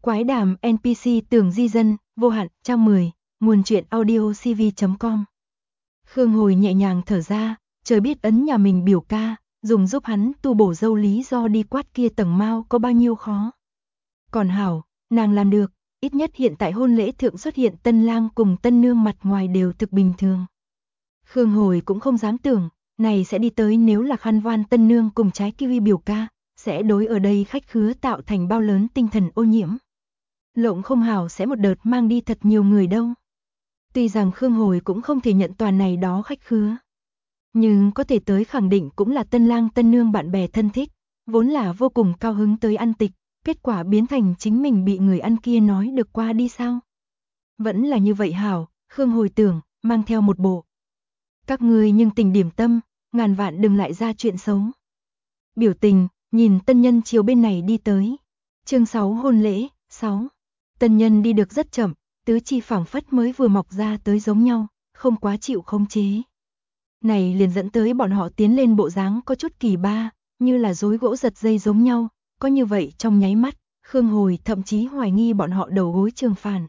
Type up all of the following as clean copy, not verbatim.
Quái đàm NPC tưởng di dân, vô hạn, trang 10, nguồn truyện audiocv.com. Khương Hồi nhẹ nhàng thở ra, trời biết ấn nhà mình biểu ca, dùng giúp hắn tu bổ dâu lý do đi quát kia tầng mao có bao nhiêu khó. Còn hảo, nàng làm được, ít nhất hiện tại hôn lễ thượng xuất hiện tân lang cùng tân nương mặt ngoài đều thực bình thường. Khương Hồi cũng không dám tưởng, này sẽ đi tới nếu là khăn voan tân nương cùng trái kiwi biểu ca, sẽ đối ở đây khách khứa tạo thành bao lớn tinh thần ô nhiễm. Lộng không hảo sẽ một đợt mang đi thật nhiều người đâu. Tuy rằng Khương Hồi cũng không thể nhận toàn này đó khách khứa, nhưng có thể tới khẳng định cũng là tân lang tân nương bạn bè thân thích, vốn là vô cùng cao hứng tới ăn tịch, kết quả biến thành chính mình bị người ăn kia nói được qua đi sao. Vẫn là như vậy hảo, Khương Hồi tưởng, mang theo một bộ. Các ngươi nhưng tình điểm tâm, ngàn vạn đừng lại ra chuyện xấu. Biểu tình, nhìn tân nhân chiều bên này đi tới. Chương 6 hôn lễ, 6. Tân nhân đi được rất chậm, tứ chi phảng phất mới vừa mọc ra tới giống nhau, không quá chịu khống chế. Này liền dẫn tới bọn họ tiến lên bộ dáng có chút kỳ ba, như là rối gỗ giật dây giống nhau, có như vậy trong nháy mắt, Khương Hồi thậm chí hoài nghi bọn họ đầu gối trường phản.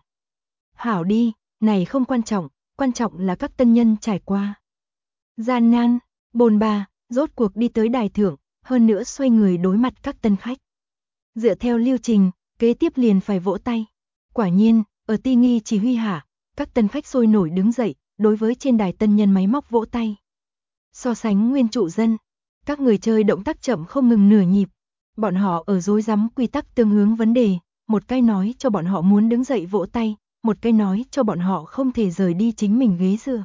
Hảo đi, này không quan trọng là các tân nhân trải qua. Gian nan, bồn bà, rốt cuộc đi tới đài thượng, hơn nữa xoay người đối mặt các tân khách. Dựa theo lưu trình, kế tiếp liền phải vỗ tay. Quả nhiên, ở ti nghi chỉ huy hạ, các tân khách sôi nổi đứng dậy, đối với trên đài tân nhân máy móc vỗ tay. So sánh nguyên trụ dân, các người chơi động tác chậm không ngừng nửa nhịp. Bọn họ ở rối rắm quy tắc tương hướng vấn đề, một cái nói cho bọn họ muốn đứng dậy vỗ tay, một cái nói cho bọn họ không thể rời đi chính mình ghế dựa.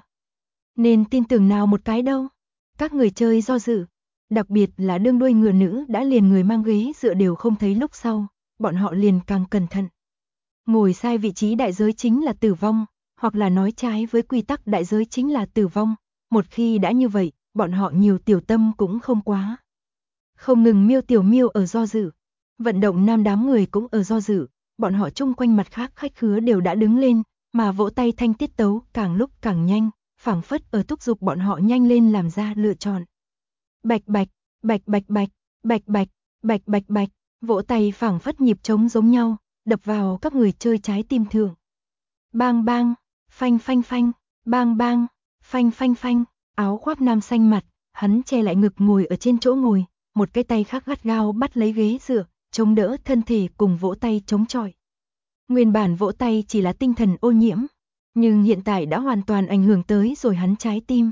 Nên tin tưởng nào một cái đâu. Các người chơi do dự, đặc biệt là đương đuôi ngựa nữ đã liền người mang ghế dựa đều không thấy lúc sau, bọn họ liền càng cẩn thận. Ngồi sai vị trí đại giới chính là tử vong, hoặc là nói trái với quy tắc đại giới chính là tử vong, một khi đã như vậy, bọn họ nhiều tiểu tâm cũng không quá. Không ngừng miêu ở do dự, vận động nam đám người cũng ở do dự, bọn họ chung quanh mặt khác khách khứa đều đã đứng lên, mà vỗ tay thanh tiết tấu càng lúc càng nhanh, phảng phất ở thúc giục bọn họ nhanh lên làm ra lựa chọn. Bạch bạch, bạch bạch bạch, bạch bạch, bạch bạch bạch, vỗ tay phảng phất nhịp trống giống nhau, đập vào các người chơi trái tim thượng. Bang bang, phanh phanh phanh, bang bang, phanh phanh phanh, áo khoác nam xanh mặt, hắn che lại ngực ngồi ở trên chỗ ngồi, một cái tay khác gắt gao bắt lấy ghế dựa, chống đỡ thân thể cùng vỗ tay chống chọi. Nguyên bản vỗ tay chỉ là tinh thần ô nhiễm, nhưng hiện tại đã hoàn toàn ảnh hưởng tới rồi hắn trái tim.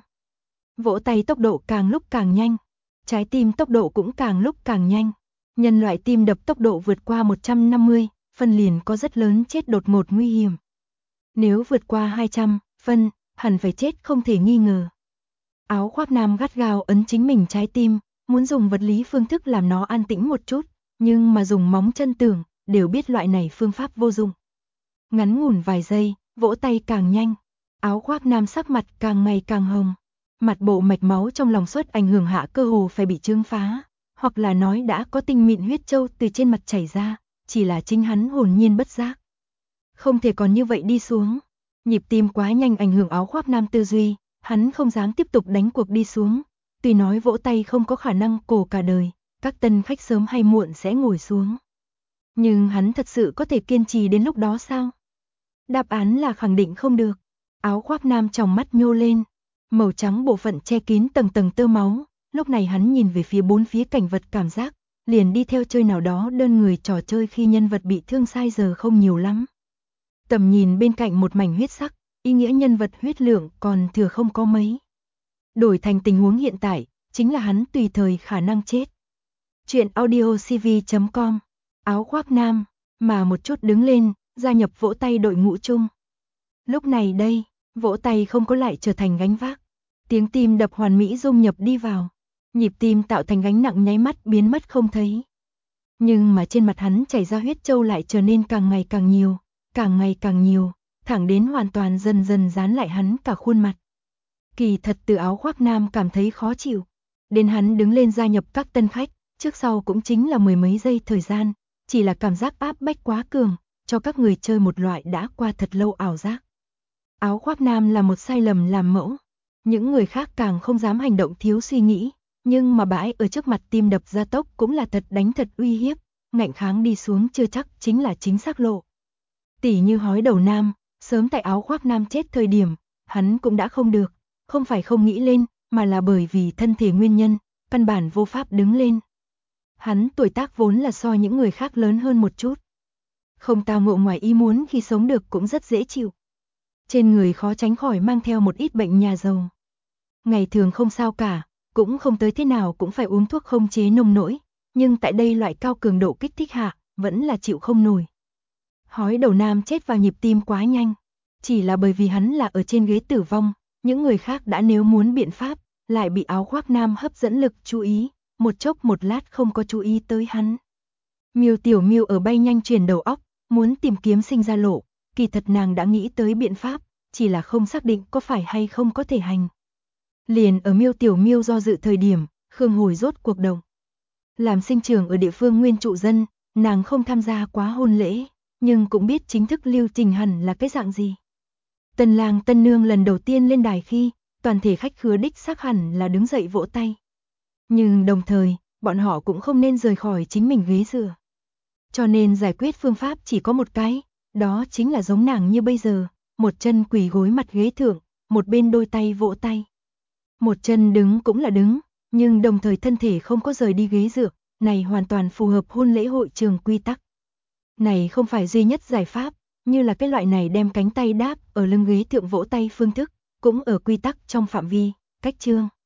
Vỗ tay tốc độ càng lúc càng nhanh, trái tim tốc độ cũng càng lúc càng nhanh. Nhân loại tim đập tốc độ vượt qua 150 phân liền có rất lớn chết đột ngột nguy hiểm. Nếu vượt qua 200 phân, hẳn phải chết không thể nghi ngờ. Áo khoác nam gắt gao ấn chính mình trái tim, muốn dùng vật lý phương thức làm nó an tĩnh một chút, nhưng mà dùng móng chân tưởng, đều biết loại này phương pháp vô dụng. Ngắn ngủn vài giây, vỗ tay càng nhanh, áo khoác nam sắc mặt càng ngày càng hồng, mặt bộ mạch máu trong lòng xuất ảnh hưởng hạ cơ hồ phải bị trương phá, hoặc là nói đã có tinh mịn huyết châu từ trên mặt chảy ra, chỉ là chính hắn hồn nhiên bất giác. Không thể còn như vậy đi xuống, nhịp tim quá nhanh ảnh hưởng áo khoác nam tư duy, hắn không dám tiếp tục đánh cuộc đi xuống, tuy nói vỗ tay không có khả năng cổ cả đời, các tân khách sớm hay muộn sẽ ngồi xuống. Nhưng hắn thật sự có thể kiên trì đến lúc đó sao? Đáp án là khẳng định không được. Áo khoác nam trong mắt nhô lên, màu trắng bộ phận che kín tầng tầng tơ máu, lúc này hắn nhìn về phía bốn phía cảnh vật cảm giác, liền đi theo chơi nào đó đơn người trò chơi khi nhân vật bị thương sai giờ không nhiều lắm. Tầm nhìn bên cạnh một mảnh huyết sắc, ý nghĩa nhân vật huyết lượng còn thừa không có mấy. Đổi thành tình huống hiện tại, chính là hắn tùy thời khả năng chết. Chuyện audiocv.com. Áo khoác nam, mà một chút đứng lên, gia nhập vỗ tay đội ngũ chung. Lúc này đây, vỗ tay không có lại trở thành gánh vác. Tiếng tim đập hoàn mỹ dung nhập đi vào. Nhịp tim tạo thành gánh nặng nháy mắt biến mất không thấy. Nhưng mà trên mặt hắn chảy ra huyết châu lại trở nên càng ngày càng nhiều, càng ngày càng nhiều, thẳng đến hoàn toàn dần dần dán lại hắn cả khuôn mặt. Kỳ thật từ áo khoác nam cảm thấy khó chịu. Đến hắn đứng lên gia nhập các tân khách, trước sau cũng chính là mười mấy giây thời gian, chỉ là cảm giác áp bách quá cường, cho các người chơi một loại đã qua thật lâu ảo giác. Áo khoác nam là một sai lầm làm mẫu, những người khác càng không dám hành động thiếu suy nghĩ, nhưng mà bãi ở trước mặt tim đập gia tốc cũng là thật đánh thật uy hiếp, ngạnh kháng đi xuống chưa chắc chính là chính xác lộ. Tỉ như hói đầu nam, sớm tại áo khoác nam chết thời điểm, hắn cũng đã không được, không phải không nghĩ lên, mà là bởi vì thân thể nguyên nhân, căn bản vô pháp đứng lên. Hắn tuổi tác vốn là so những người khác lớn hơn một chút. Không tao ngộ ngoài ý muốn khi sống được cũng rất dễ chịu. Trên người khó tránh khỏi mang theo một ít bệnh nhà giàu. Ngày thường không sao cả, cũng không tới thế nào cũng phải uống thuốc không chế nông nỗi, nhưng tại đây loại cao cường độ kích thích hạ, vẫn là chịu không nổi. Hói đầu nam chết vào nhịp tim quá nhanh, chỉ là bởi vì hắn là ở trên ghế tử vong, những người khác đã nếu muốn biện pháp, lại bị áo khoác nam hấp dẫn lực chú ý, một chốc một lát không có chú ý tới hắn. Miêu Tiểu Miêu ở bay nhanh chuyển đầu óc, muốn tìm kiếm sinh ra lộ, kỳ thật nàng đã nghĩ tới biện pháp, chỉ là không xác định có phải hay không có thể hành. Liền ở Miêu Tiểu Miêu do dự thời điểm, Khương Hồi rốt cuộc động. Làm sinh trưởng ở địa phương nguyên trụ dân, nàng không tham gia quá hôn lễ, nhưng cũng biết chính thức lưu trình hẳn là cái dạng gì. Tân lang tân nương lần đầu tiên lên đài khi, toàn thể khách khứa đích xác hẳn là đứng dậy vỗ tay. Nhưng đồng thời, bọn họ cũng không nên rời khỏi chính mình ghế dựa. Cho nên giải quyết phương pháp chỉ có một cái, đó chính là giống nàng như bây giờ, một chân quỳ gối mặt ghế thượng, một bên đôi tay vỗ tay. Một chân đứng cũng là đứng, nhưng đồng thời thân thể không có rời đi ghế dựa, này hoàn toàn phù hợp hôn lễ hội trường quy tắc. Này không phải duy nhất giải pháp, như là cái loại này đem cánh tay đáp ở lưng ghế thượng vỗ tay phương thức, cũng ở quy tắc trong phạm vi, cách chương.